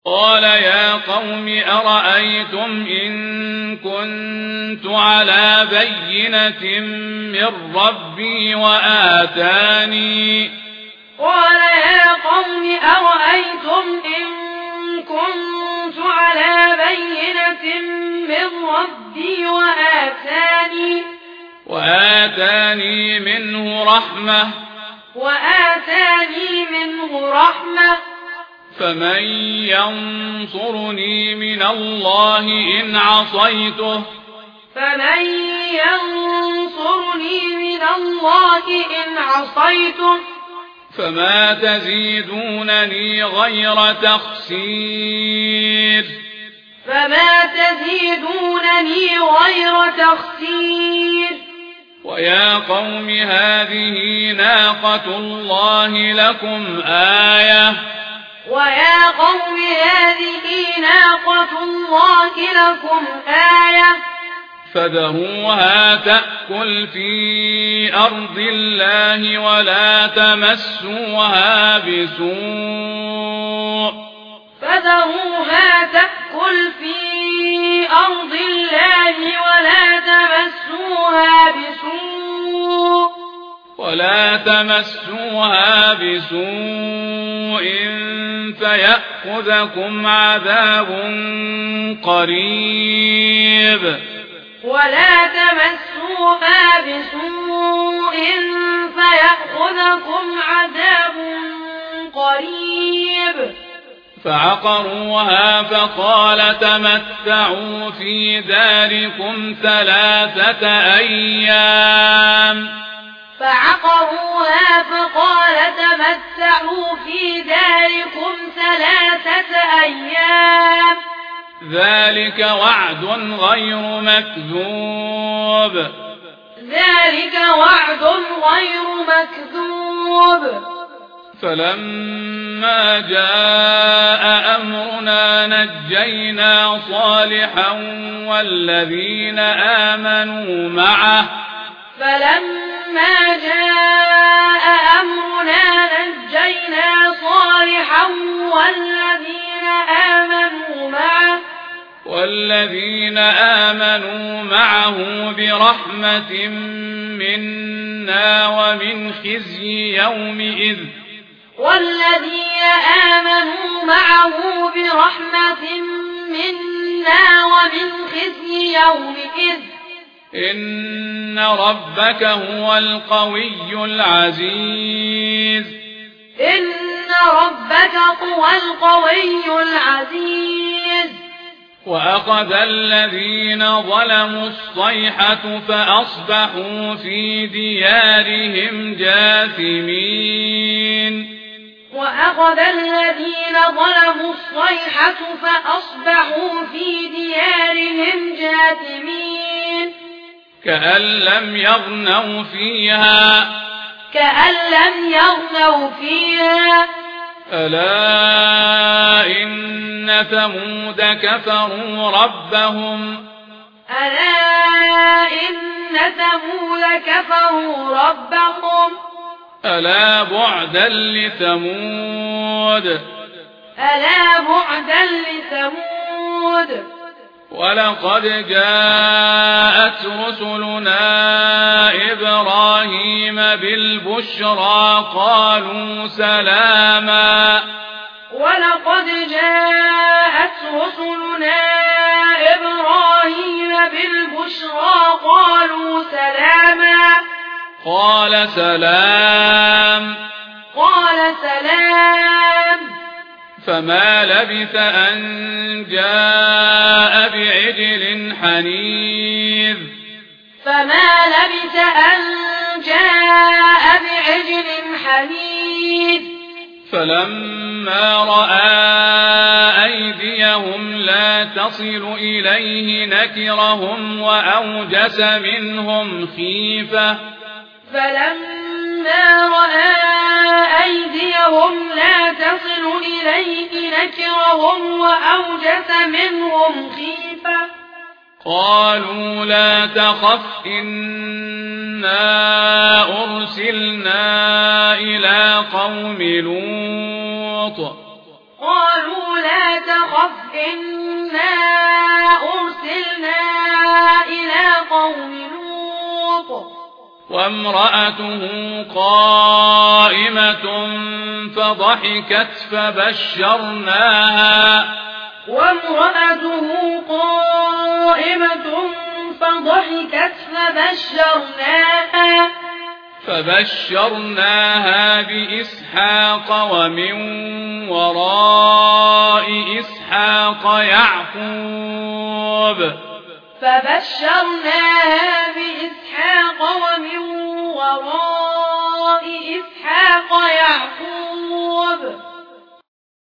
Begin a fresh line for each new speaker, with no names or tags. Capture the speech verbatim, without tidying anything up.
قال يا قوم أرأيتم إن كنت على بينة من ربي وآتاني
قال يا قوم أرأيتم إن كنت على بينة من ربي وآتاني
وآتاني منه رحمة
وآتاني منه رحمة
فمن ينصرني من الله إن عصيته
فمن ينصرني من الله إن عصيته
فما تزيدونني غير تخسير
فما تزيدونني غير تخسير
ويا قوم هذه ناقة الله لكم آية
ويا قوم هذه ناقة الله لكم آية
فذروها تأكل في أرض الله ولا تمسوها بسوء
فذروها تأكل في أرض الله ولا تمسوها بسوء
ولا تمسوها بسوء فيأخذكم عذاب قريب
ولا تمسوها بسوء فيأخذكم عذاب قريب
فعقروها فقال تمتعوا في داركم ثلاثة أيام
فعقروها فقال تمتعوا في داركم ثلاثة أيام
ذلك وعد غير مكذوب
ذلك وعد غير مكذوب
فلما جاء أمرنا نجينا صالحا والذين آمنوا معه
فلما جاء أمرنا نجينا صالحا والذين آمنوا معه
والذين آمنوا معه برحمة منا ومن خزي يومئذ
والذين آمنوا معه برحمة منا ومن خزي يومئذ
إن ربك هو القوي العزيز
إن ربك هو القوي العزيز
وأخذ الذين ظلموا الصيحة فأصبحوا في ديارهم جاثمين
وأخذ الذين ظلموا الصيحة فأصبحوا في ديارهم جاثمين
كأن لم يغنوا فيها
كأن لم يغنوا فيها
ألا إن ثمود كفروا ربهم
ألا إن ثمود كفروا ربهم
ألا بعدا لثمود
ألا بعدا لثمود
ولقد جاءت رسلنا إبراهيم بالبشرى قالوا سلاما
ولقد جاءت رسلنا إبراهيم بالبشرى قالوا سلاما
قال سلام
قال سلام
فما لبث أن جاء بعجل حنيذ
فما لبث أن جاء بعجل حنيذ
فلما رأى أيديهم لا تصل إليه نكرهم وأوجس منهم خيفة
فلما رأى أيديهم لا تصل إليه نكرهم وأوجس منهم خيفة
قالوا لا تخف إنا أرسلنا إلى قوم لوط
قالوا لا تخف إنا أرسلنا إلى قوم لوط
وامرأته قائمة فضحكت فبشرناها
وامرأته قائمة فضحكت فبشرناها
فبشرناها بإسحاق ومن وراء إسحاق يعقوب
فبشرناها بإسحاق ومن وراء إسحاق يعقوب